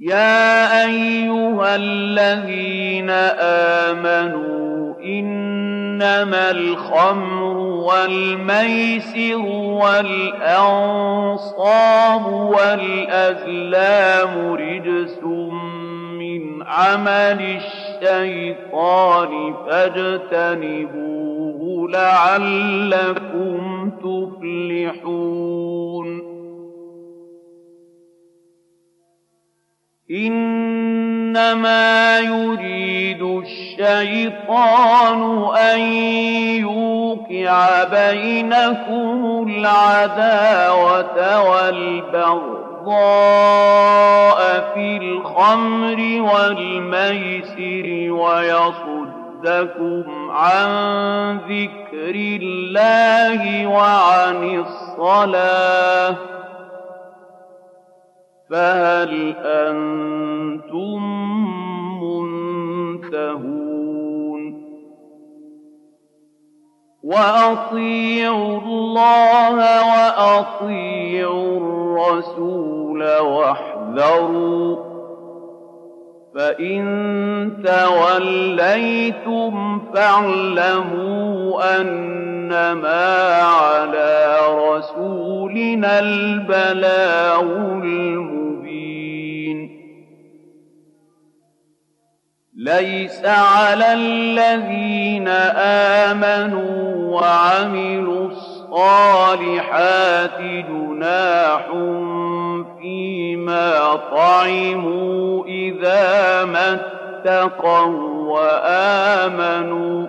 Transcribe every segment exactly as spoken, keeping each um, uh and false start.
يَا أَيُّهَا الَّذِينَ آمَنُوا إِنَّمَا الْخَمْرُ وَالْمَيْسِرُ وَالْأَنصَابُ وَالْأَزْلَامُ رِجْسٌ مِّنْ عَمَلِ الشَّيْطَانِ فَاجْتَنِبُوهُ لَعَلَّكُمْ تُفْلِحُونَ إِنَّمَا يُرِيدُ الشَّيْطَانُ أَن يُوقِعَ بَيْنَكُمُ الْعَدَاوَةَ وَالْبَغْضَاءَ فِي الْخَمْرِ وَالْمَيْسِرِ وَيَصُدَّكُمْ عَن ذِكْرِ اللَّهِ وَعَنِ الصَّلَاةِ فَهَلْ أَنتُم مُّنتَهُونَ وَأَطِيعُوا اللَّهَ وَأَطِيعُوا الرَّسُولَ وَاحْذَرُوا فَإِن تَوَلَّيْتُمْ فَاعْلَمُوا أَنَّمَا عَلَىٰ رَسُولِنَا الْبَلَاغُ الْمُبِينُ لَيْسَ عَلَى الَّذِينَ آمَنُوا وَعَمِلُوا الصَّالِحَاتِ جُنَاحٌ فِيمَا طَعِمُوا إِذَا مَا اتَّقَوا وَآمَنُوا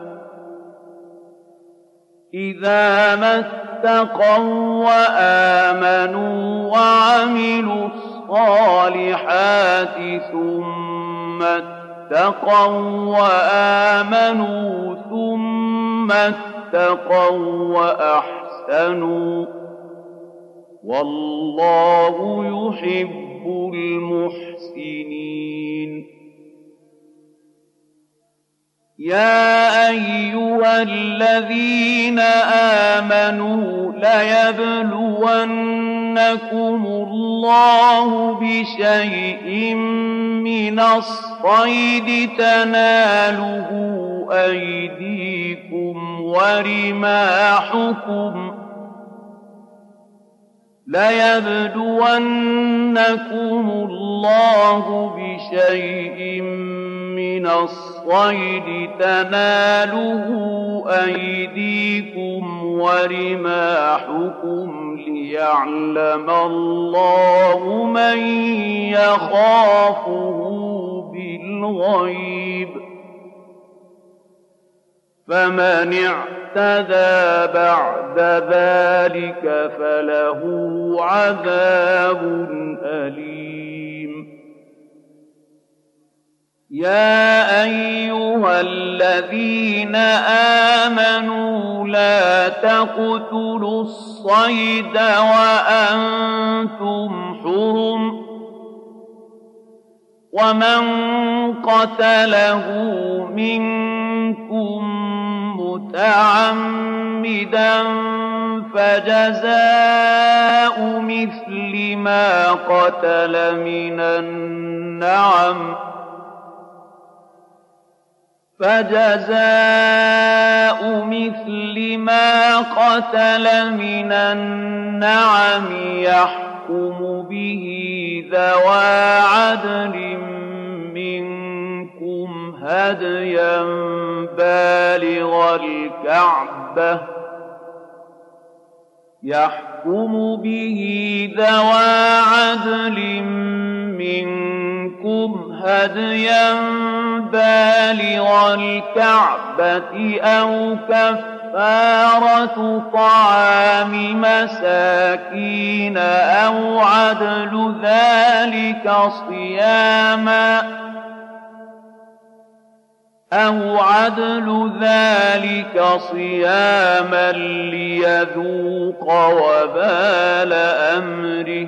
إِذَا مَا اتَّقَوا وَآمَنُوا وَعَمِلُوا الصَّالِحَاتِ ثُمَّ اتَّقَوا وَآمَنُوا ثُمَّ اتَّقَوا وَأَحْسَنُوا وَاللَّهُ يُحِبُّ الْمُحْسِنِينَ يَا أَيُّهَا الَّذِينَ آمَنُوا لَيَبْلُوَنَّكُمُ اللَّهُ بِشَيْءٍ مِّنَ الصَّيْدِ تَنَالُهُ أَيْدِيكُمْ وَرِمَاحُكُمْ لَيَبْلُوَنَّكُمُ اللَّهُ بِشَيْءٍ مِّنَ الصَّيْدِ تَنَالُهُ أَيْدِيكُمْ وَرِمَاحُكُمْ لِيَعْلَمَ اللَّهُ مَن يَخَافُهُ بِالْغَيْبِ فَمَنِ اعْتَدَىٰ بَعْدَ ذَٰلِكَ فَلَهُ عَذَابٌ أَلِيمٌ يَا أَيُّهَا الَّذِينَ آمَنُوا لَا تَقْتُلُوا الصَّيْدَ وَأَنتُمْ حُرُمٌ وَمَن قَتَلَهُ مِنكُم مُّتَعَمِّدًا فَجَزَاءٌ مِّثْلِ مَا قَتَلَ مِنَ النَّعَمِ فَجَزَاءُ مِثْلِ مَا قَتَلَ مِنَ النَّعَمِ يَحْكُمُ بِهِ ذَوَا عَدْلٍ مِّنكُمْ هَدْيًا بَالِغَ الْكَعْبَةِ يَحْكُمُ بِهِ ذَوَا عَدْلٍ مِّنكُمْ هَدْيًا بَالِغَ الْكَعْبَةِ أَوْ كَفَّارَةُ طَعَامِ مَسَاكِينَ أَوْ عَدْلُ ذَلِكَ صِيَامًا أَوْ عَدْلُ ذَلِكَ صِيَامًا لِيَذُوقَ وَبَالَ أَمْرِهِ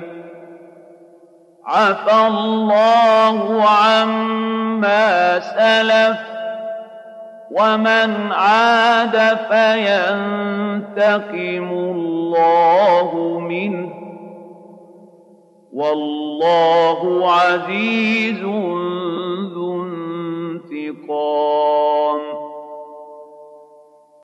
عَفَا اللَّهُ عَمَّا سَلَفَ وَمَنْ عَادَ فَيَنتَقِمُ اللَّهُ مِنْهُ والله عزيز ذو انتقام.